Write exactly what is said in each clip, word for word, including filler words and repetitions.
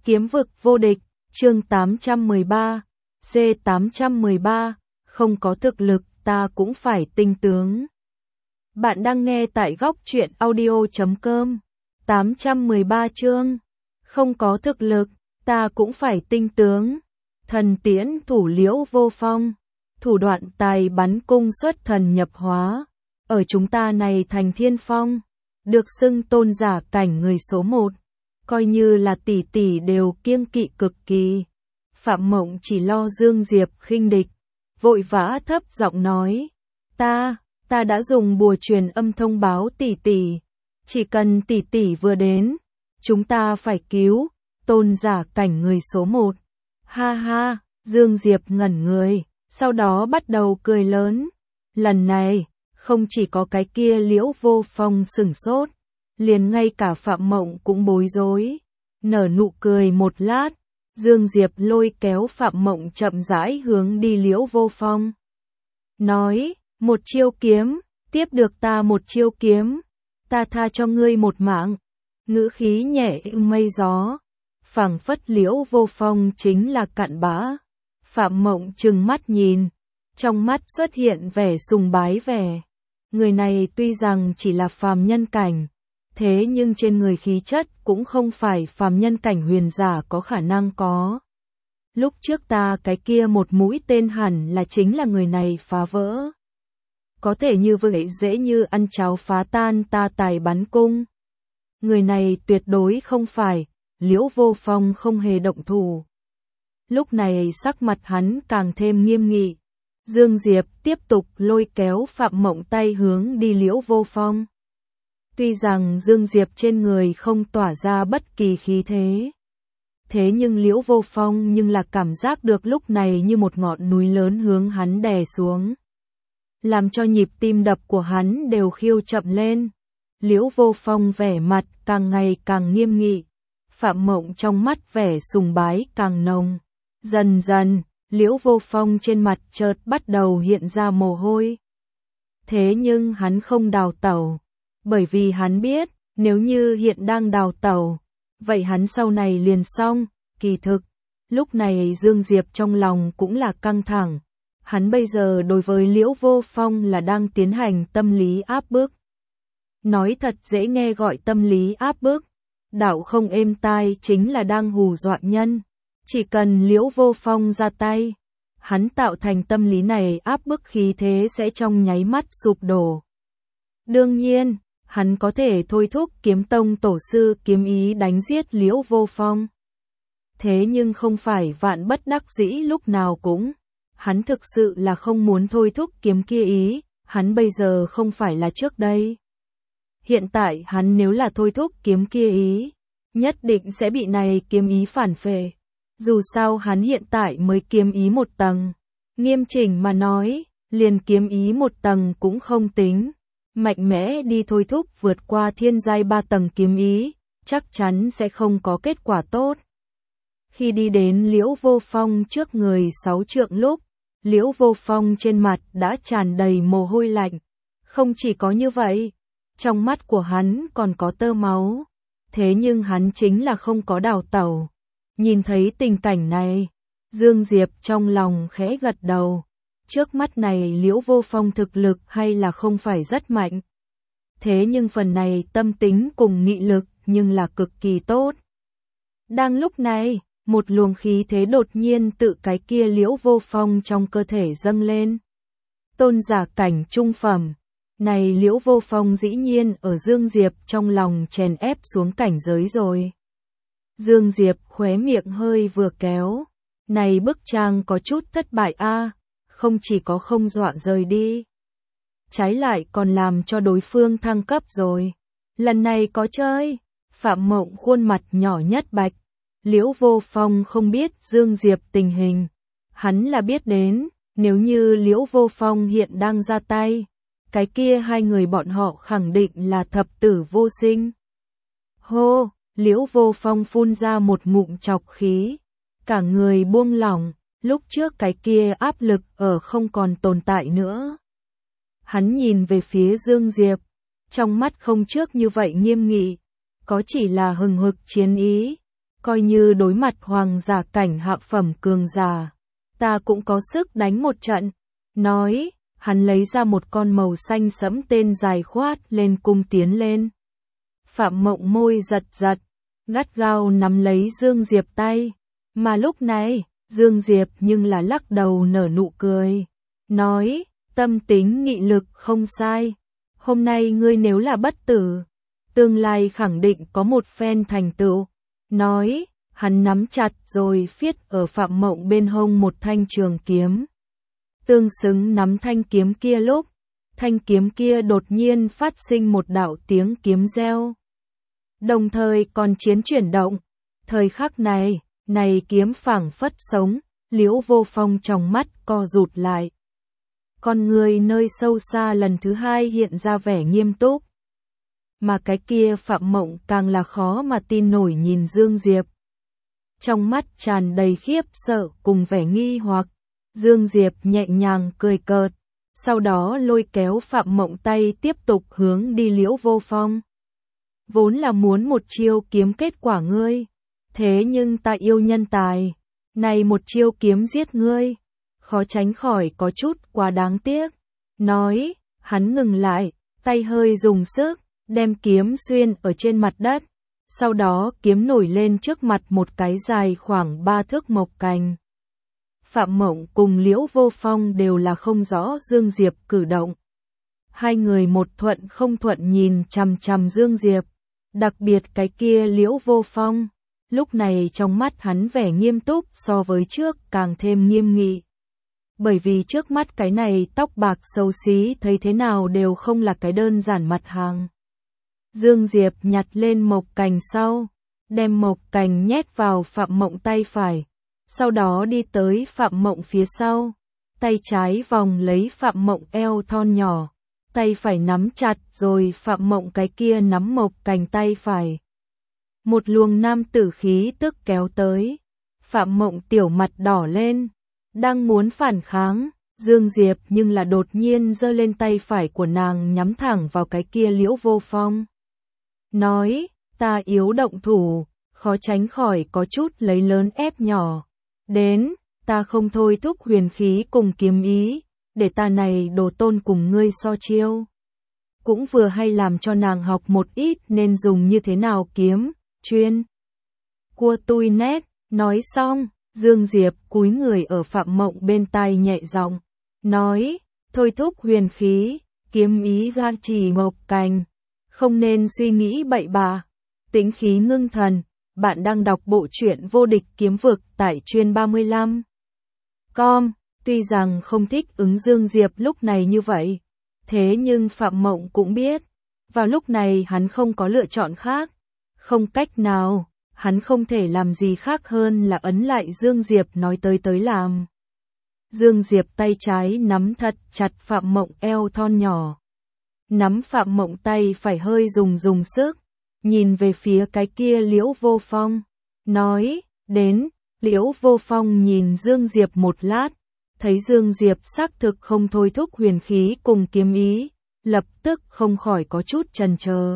Kiếm vực vô địch, chương tám trăm mười ba, C tám trăm mười ba, không có thực lực, ta cũng phải tinh tướng. Bạn đang nghe tại góc truyện audio chấm com, tám trăm mười ba chương, không có thực lực, ta cũng phải tinh tướng. Thần tiễn thủ Liễu Vô Phong, thủ đoạn tài bắn cung xuất thần nhập hóa, ở chúng ta này thành thiên phong, được xưng tôn giả cảnh người số một. Coi như là tỷ tỷ đều kiêng kỵ cực kỳ. Phạm Mộng chỉ lo Dương Diệp khinh địch, vội vã thấp giọng nói, ta, ta đã dùng bùa truyền âm thông báo tỷ tỷ, chỉ cần tỷ tỷ vừa đến, chúng ta phải cứu, tôn giả cảnh người số một. Ha ha, Dương Diệp ngẩn người, sau đó bắt đầu cười lớn. Lần này, không chỉ có cái kia Liễu Vô Phong sửng sốt, liền ngay cả Phạm Mộng cũng bối rối, nở nụ cười một lát, Dương Diệp lôi kéo Phạm Mộng chậm rãi hướng đi Liễu Vô Phong. Nói, một chiêu kiếm, tiếp được ta một chiêu kiếm, ta tha cho ngươi một mạng. Ngữ khí nhẹ mây gió, phảng phất Liễu Vô Phong chính là cặn bã. Phạm Mộng trừng mắt nhìn, trong mắt xuất hiện vẻ sùng bái vẻ. Người này tuy rằng chỉ là phàm nhân cảnh, thế nhưng trên người khí chất cũng không phải phàm nhân cảnh huyền giả có khả năng có. Lúc trước ta cái kia một mũi tên hẳn là chính là người này phá vỡ. Có thể như vậy dễ như ăn cháo phá tan ta tài bắn cung. Người này tuyệt đối không phải, Liễu Vô Phong không hề động thủ. Lúc này sắc mặt hắn càng thêm nghiêm nghị. Dương Diệp tiếp tục lôi kéo Phạm Mộng tay hướng đi Liễu Vô Phong. Tuy rằng Dương Diệp trên người không tỏa ra bất kỳ khí thế, thế nhưng Liễu Vô Phong nhưng là cảm giác được lúc này như một ngọn núi lớn hướng hắn đè xuống, làm cho nhịp tim đập của hắn đều khiêu chậm lên. Liễu Vô Phong vẻ mặt càng ngày càng nghiêm nghị, Phạm Mộng trong mắt vẻ sùng bái càng nồng. Dần dần, Liễu Vô Phong trên mặt chợt bắt đầu hiện ra mồ hôi. Thế nhưng hắn không đào tẩu, bởi vì hắn biết, nếu như hiện đang đào tẩu, vậy hắn sau này liền xong. Kỳ thực, lúc này Dương Diệp trong lòng cũng là căng thẳng. Hắn bây giờ đối với Liễu Vô Phong là đang tiến hành tâm lý áp bức. Nói thật dễ nghe gọi tâm lý áp bức, đạo không êm tai chính là đang hù dọa nhân. Chỉ cần Liễu Vô Phong ra tay, hắn tạo thành tâm lý này áp bức khí thế sẽ trong nháy mắt sụp đổ. Đương nhiên, hắn có thể thôi thúc kiếm tông tổ sư kiếm ý đánh giết Liễu Vô Phong. Thế nhưng không phải vạn bất đắc dĩ lúc nào cũng. Hắn thực sự là không muốn thôi thúc kiếm kia ý, hắn bây giờ không phải là trước đây. Hiện tại hắn nếu là thôi thúc kiếm kia ý, nhất định sẽ bị này kiếm ý phản phệ. Dù sao hắn hiện tại mới kiếm ý một tầng. Nghiêm chỉnh mà nói, liền kiếm ý một tầng cũng không tính. Mạnh mẽ đi thôi thúc vượt qua thiên giai ba tầng kiếm ý, chắc chắn sẽ không có kết quả tốt. Khi đi đến Liễu Vô Phong trước người sáu trượng lúc, Liễu Vô Phong trên mặt đã tràn đầy mồ hôi lạnh. Không chỉ có như vậy, trong mắt của hắn còn có tơ máu. Thế nhưng hắn chính là không có đào tẩu. Nhìn thấy tình cảnh này, Dương Diệp trong lòng khẽ gật đầu. Trước mắt này Liễu Vô Phong thực lực hay là không phải rất mạnh. Thế nhưng phần này tâm tính cùng nghị lực nhưng là cực kỳ tốt. Đang lúc này, một luồng khí thế đột nhiên tự cái kia Liễu Vô Phong trong cơ thể dâng lên. Tôn giả cảnh trung phẩm. Này Liễu Vô Phong dĩ nhiên ở Dương Diệp trong lòng chèn ép xuống cảnh giới rồi. Dương Diệp khóe miệng hơi vừa kéo. Này bức trang có chút thất bại a, không chỉ có không dọa rời đi, trái lại còn làm cho đối phương thăng cấp rồi. Lần này có chơi. Phạm Mộng khuôn mặt nhỏ nhất bạch. Liễu Vô Phong không biết Dương Diệp tình hình. Hắn là biết đến, nếu như Liễu Vô Phong hiện đang ra tay, cái kia hai người bọn họ khẳng định là thập tử vô sinh. Hô, Liễu Vô Phong phun ra một ngụm trọc khí, cả người buông lỏng, lúc trước cái kia áp lực ở không còn tồn tại nữa. Hắn nhìn về phía Dương Diệp, trong mắt không trước như vậy nghiêm nghị, có chỉ là hừng hực chiến ý. coi như đối mặt hoàng giả cảnh hạ phẩm cường giả, ta cũng có sức đánh một trận. Nói, hắn lấy ra một con màu xanh sẫm tên dài khoát lên cung tiến lên. Phạm Mộng môi giật giật, gắt gao nắm lấy Dương Diệp tay, mà lúc này, Dương Diệp nhưng là lắc đầu nở nụ cười, nói, tâm tính nghị lực không sai, hôm nay ngươi nếu là bất tử, tương lai khẳng định có một phen thành tựu. Nói, hắn nắm chặt rồi phiết ở Phạm Mộng bên hông một thanh trường kiếm. Tương xứng nắm thanh kiếm kia lúc, thanh kiếm kia đột nhiên phát sinh một đạo tiếng kiếm reo. Đồng thời còn chiến chuyển động. Thời khắc này, này kiếm phảng phất sống, Liễu Vô Phong trong mắt co rụt lại. Con người nơi sâu xa lần thứ hai hiện ra vẻ nghiêm túc. Mà cái kia Phạm Mộng càng là khó mà tin nổi nhìn Dương Diệp. Trong mắt tràn đầy khiếp sợ cùng vẻ nghi hoặc. Dương Diệp nhẹ nhàng cười cợt, sau đó lôi kéo Phạm Mộng tay tiếp tục hướng đi Liễu Vô Phong. Vốn là muốn một chiêu kiếm kết quả ngươi, thế nhưng ta yêu nhân tài, này một chiêu kiếm giết ngươi, khó tránh khỏi có chút quá đáng tiếc. Nói, hắn ngừng lại, tay hơi dùng sức, đem kiếm xuyên ở trên mặt đất, sau đó kiếm nổi lên trước mặt một cái dài khoảng ba thước mộc cành. Phạm Mộng cùng Liễu Vô Phong đều là không rõ Dương Diệp cử động. Hai người một thuận không thuận nhìn chằm chằm Dương Diệp, đặc biệt cái kia Liễu Vô Phong, lúc này trong mắt hắn vẻ nghiêm túc so với trước càng thêm nghiêm nghị. Bởi vì trước mắt cái này tóc bạc xấu xí thấy thế nào đều không là cái đơn giản mặt hàng. Dương Diệp nhặt lên mộc cành sau, đem mộc cành nhét vào Phạm Mộng tay phải. Sau đó đi tới Phạm Mộng phía sau, tay trái vòng lấy Phạm Mộng eo thon nhỏ, tay phải nắm chặt rồi Phạm Mộng cái kia nắm mộc cành tay phải. Một luồng nam tử khí tức kéo tới, Phạm Mộng tiểu mặt đỏ lên, đang muốn phản kháng, Dương Diệp nhưng là đột nhiên giơ lên tay phải của nàng nhắm thẳng vào cái kia Liễu Vô Phong. Nói, ta yếu động thủ, khó tránh khỏi có chút lấy lớn ép nhỏ. Đến, ta không thôi thúc huyền khí cùng kiếm ý, để ta này đồ tôn cùng ngươi so chiêu. Cũng vừa hay làm cho nàng học một ít nên dùng như thế nào kiếm, chuyên. Cua tui nét, nói xong, Dương Diệp cúi người ở Phạm Mộng bên tai nhẹ giọng, nói, thôi thúc huyền khí, kiếm ý ra chỉ mộc cành, không nên suy nghĩ bậy bạ, tĩnh khí ngưng thần. Bạn đang đọc bộ truyện Vô Địch Kiếm Vực tại chuyên ba mươi lăm chấm com. Tuy rằng không thích ứng Dương Diệp lúc này như vậy, thế nhưng Phạm Mộng cũng biết, vào lúc này hắn không có lựa chọn khác. Không cách nào, hắn không thể làm gì khác hơn là ấn lại Dương Diệp nói tới tới làm. Dương Diệp tay trái nắm thật chặt Phạm Mộng eo thon nhỏ. Nắm Phạm Mộng tay phải hơi dùng dùng sức. Nhìn về phía cái kia Liễu Vô Phong, nói, đến, Liễu Vô Phong nhìn Dương Diệp một lát, thấy Dương Diệp xác thực không thôi thúc huyền khí cùng kiếm ý, lập tức không khỏi có chút chần chờ.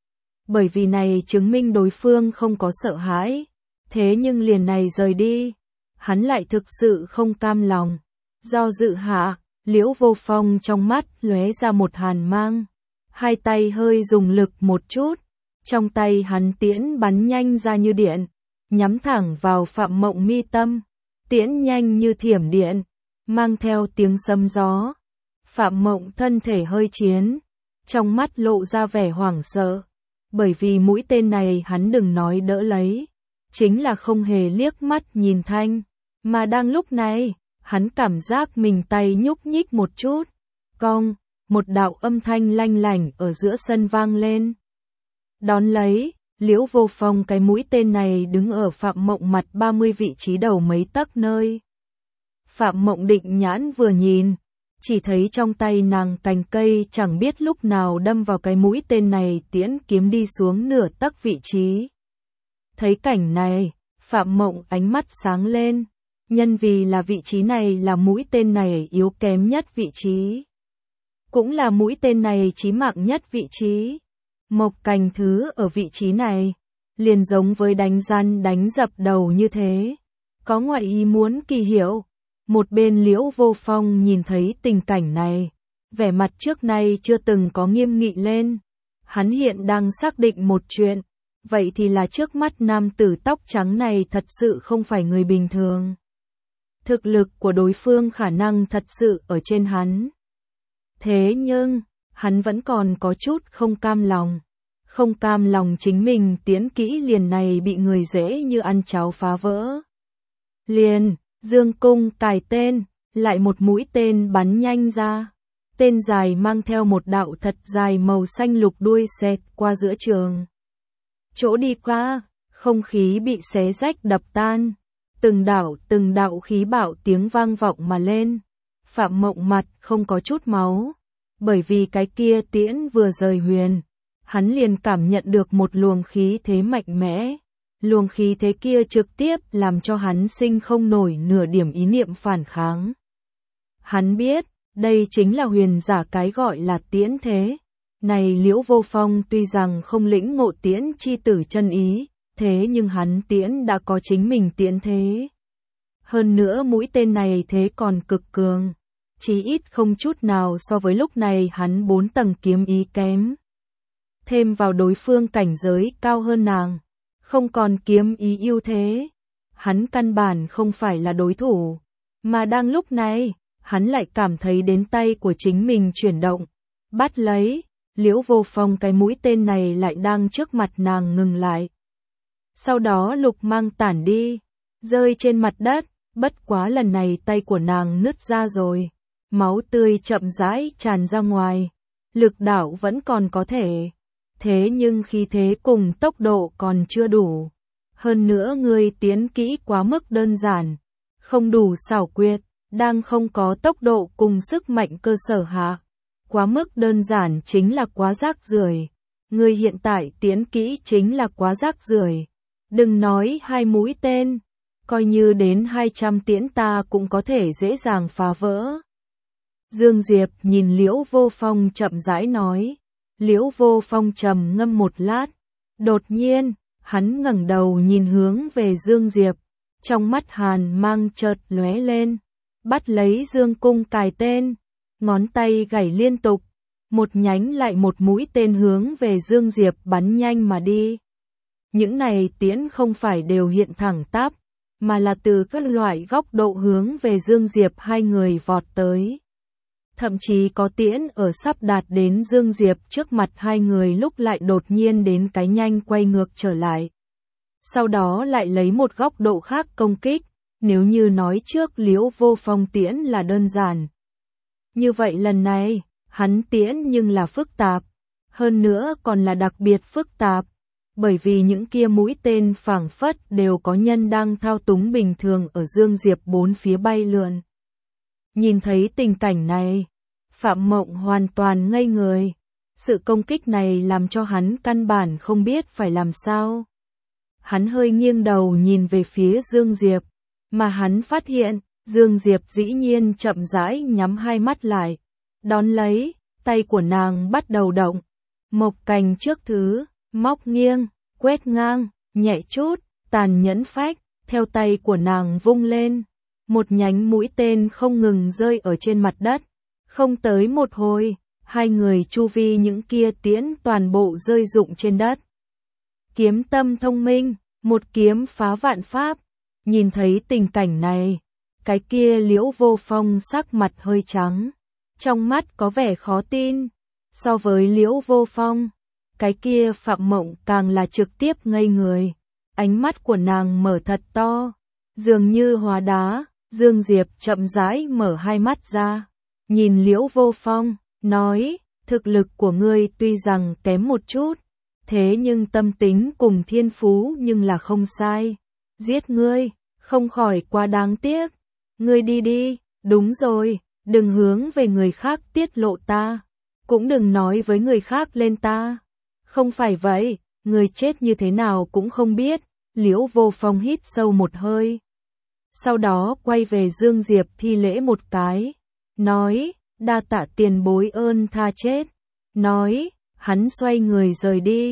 Bởi vì này chứng minh đối phương không có sợ hãi, thế nhưng liền này rời đi, hắn lại thực sự không cam lòng. Do dự hạ, Liễu Vô Phong trong mắt lóe ra một hàn mang, hai tay hơi dùng lực một chút. Trong tay hắn tiễn bắn nhanh ra như điện, nhắm thẳng vào Phạm Mộng mi tâm, tiễn nhanh như thiểm điện, mang theo tiếng sấm gió. Phạm Mộng thân thể hơi chiến, trong mắt lộ ra vẻ hoảng sợ, bởi vì mũi tên này hắn đừng nói đỡ lấy, chính là không hề liếc mắt nhìn thanh, mà đang lúc này, hắn cảm giác mình tay nhúc nhích một chút, cong, một đạo âm thanh lanh lảnh ở giữa sân vang lên. Đón lấy, Liễu Vô Phong cái mũi tên này đứng ở Phạm Mộng mặt ba mươi vị trí đầu mấy tấc nơi. Phạm Mộng định nhãn vừa nhìn, chỉ thấy trong tay nàng cành cây chẳng biết lúc nào đâm vào cái mũi tên này tiễn kiếm đi xuống nửa tấc vị trí. Thấy cảnh này, Phạm Mộng ánh mắt sáng lên, nhân vì là vị trí này là mũi tên này yếu kém nhất vị trí. Cũng là mũi tên này chí mạng nhất vị trí. Mộc cành thứ ở vị trí này, liền giống với đánh răn đánh dập đầu như thế. Có ngoại ý muốn kỳ hiệu. Một bên Liễu Vô Phong nhìn thấy tình cảnh này, vẻ mặt trước nay chưa từng có nghiêm nghị lên. Hắn hiện đang xác định một chuyện, vậy thì là trước mắt nam tử tóc trắng này thật sự không phải người bình thường. Thực lực của đối phương khả năng thật sự ở trên hắn. Thế nhưng, hắn vẫn còn có chút không cam lòng. Không cam lòng chính mình tiến kỹ liền này bị người dễ như ăn cháo phá vỡ. Liền, dương cung cài tên, lại một mũi tên bắn nhanh ra. Tên dài mang theo một đạo thật dài màu xanh lục đuôi xẹt qua giữa trường. Chỗ đi qua, không khí bị xé rách đập tan. Từng đạo từng đạo khí bạo tiếng vang vọng mà lên. Phạm Mộng mặt không có chút máu. Bởi vì cái kia tiễn vừa rời huyền. Hắn liền cảm nhận được một luồng khí thế mạnh mẽ. Luồng khí thế kia trực tiếp làm cho hắn sinh không nổi nửa điểm ý niệm phản kháng. Hắn biết, đây chính là huyền giả cái gọi là tiễn thế. Này Liễu Vô Phong tuy rằng không lĩnh ngộ tiễn chi tử chân ý, thế nhưng hắn tiễn đã có chính mình tiễn thế. Hơn nữa mũi tên này thế còn cực cường, chí ít không chút nào so với lúc này hắn bốn tầng kiếm ý kém. Thêm vào đối phương cảnh giới cao hơn nàng, không còn kiếm ý ưu thế, hắn căn bản không phải là đối thủ, mà đang lúc này, hắn lại cảm thấy đến tay của chính mình chuyển động, bắt lấy, Liễu Vô Phong cái mũi tên này lại đang trước mặt nàng ngừng lại. Sau đó lục mang tản đi, rơi trên mặt đất, bất quá lần này tay của nàng nứt ra rồi, máu tươi chậm rãi tràn ra ngoài, lực đạo vẫn còn có thể. Thế nhưng khí thế cùng tốc độ còn chưa đủ. Hơn nữa người tiến kỹ quá mức đơn giản, không đủ xảo quyệt, đang không có tốc độ cùng sức mạnh cơ sở hạ. Quá mức đơn giản chính là quá rác rưởi. Người hiện tại tiến kỹ chính là quá rác rưởi. Đừng nói hai mũi tên, coi như đến hai trăm tiễn ta cũng có thể dễ dàng phá vỡ. Dương Diệp nhìn Liễu Vô Phong chậm rãi nói. Liễu Vô Phong trầm ngâm một lát, đột nhiên, hắn ngẩng đầu nhìn hướng về Dương Diệp, trong mắt hàn mang chợt lóe lên, bắt lấy dương cung cài tên, ngón tay gảy liên tục, một nhánh lại một mũi tên hướng về Dương Diệp bắn nhanh mà đi. Những này tiễn không phải đều hiện thẳng tắp, mà là từ các loại góc độ hướng về Dương Diệp hai người vọt tới. Thậm chí có tiễn ở sắp đạt đến Dương Diệp trước mặt hai người lúc lại đột nhiên đến cái nhanh quay ngược trở lại. Sau đó lại lấy một góc độ khác công kích, nếu như nói trước Liễu Vô Phong tiễn là đơn giản. Như vậy lần này, hắn tiễn nhưng là phức tạp, hơn nữa còn là đặc biệt phức tạp, bởi vì những kia mũi tên phảng phất đều có nhân đang thao túng bình thường ở Dương Diệp bốn phía bay lượn. Nhìn thấy tình cảnh này, Phạm Mộng hoàn toàn ngây người. Sự công kích này làm cho hắn căn bản không biết phải làm sao. Hắn hơi nghiêng đầu nhìn về phía Dương Diệp, mà hắn phát hiện, Dương Diệp dĩ nhiên chậm rãi nhắm hai mắt lại. Đón lấy, tay của nàng bắt đầu động. Mộc cành trước thứ, móc nghiêng, quét ngang, nhẹ chút, tàn nhẫn phách, theo tay của nàng vung lên. Một nhánh mũi tên không ngừng rơi ở trên mặt đất. Không tới một hồi, hai người chu vi những kia tiễn toàn bộ rơi rụng trên đất. Kiếm tâm thông minh, một kiếm phá vạn pháp. Nhìn thấy tình cảnh này, cái kia Liễu Vô Phong sắc mặt hơi trắng, trong mắt có vẻ khó tin. So với Liễu Vô Phong, cái kia Phạm Mộng càng là trực tiếp ngây người. Ánh mắt của nàng mở thật to, dường như hóa đá. Dương Diệp chậm rãi mở hai mắt ra, nhìn Liễu Vô Phong, nói, thực lực của ngươi tuy rằng kém một chút, thế nhưng tâm tính cùng thiên phú nhưng là không sai. Giết ngươi, không khỏi quá đáng tiếc. Ngươi đi đi, đúng rồi, đừng hướng về người khác tiết lộ ta, cũng đừng nói với người khác lên ta. Không phải vậy, người chết như thế nào cũng không biết. Liễu Vô Phong hít sâu một hơi. Sau đó quay về Dương Diệp thi lễ một cái, nói, đa tạ tiền bối ơn tha chết. Nói, hắn xoay người rời đi.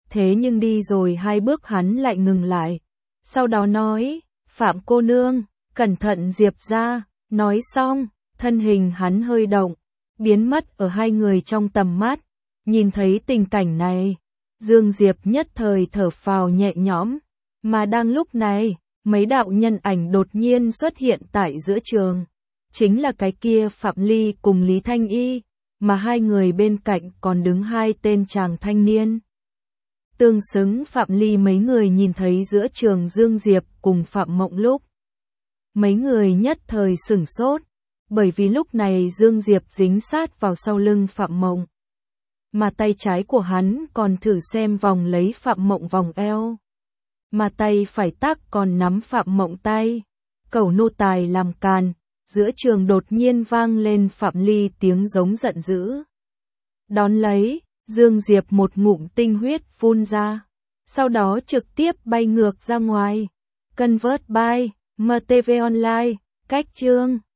thế nhưng đi rồi hai bước hắn lại ngừng lại. Sau đó nói, Phạm cô nương, cẩn thận Diệp ra, nói xong, thân hình hắn hơi động, biến mất ở hai người trong tầm mắt. Nhìn thấy tình cảnh này, Dương Diệp nhất thời thở phào nhẹ nhõm, mà đang lúc này, mấy đạo nhân ảnh đột nhiên xuất hiện tại giữa trường. Chính là cái kia Phạm Ly cùng Lý Thanh Y, mà hai người bên cạnh còn đứng hai tên chàng thanh niên. Tương xứng Phạm Ly mấy người nhìn thấy giữa trường Dương Diệp cùng Phạm Mộng lúc. Mấy người nhất thời sửng sốt, bởi vì lúc này Dương Diệp dính sát vào sau lưng Phạm Mộng. Mà tay trái của hắn còn thử xem vòng lấy Phạm Mộng vòng eo. Mà tay phải tác còn nắm Phạm Mộng tay. Cẩu nô tài làm càn, giữa trường đột nhiên vang lên Phạm Ly tiếng giống giận dữ. Đón lấy, Dương Diệp một ngụm tinh huyết phun ra, sau đó trực tiếp bay ngược ra ngoài. Convert by em tê vê Online, cách chương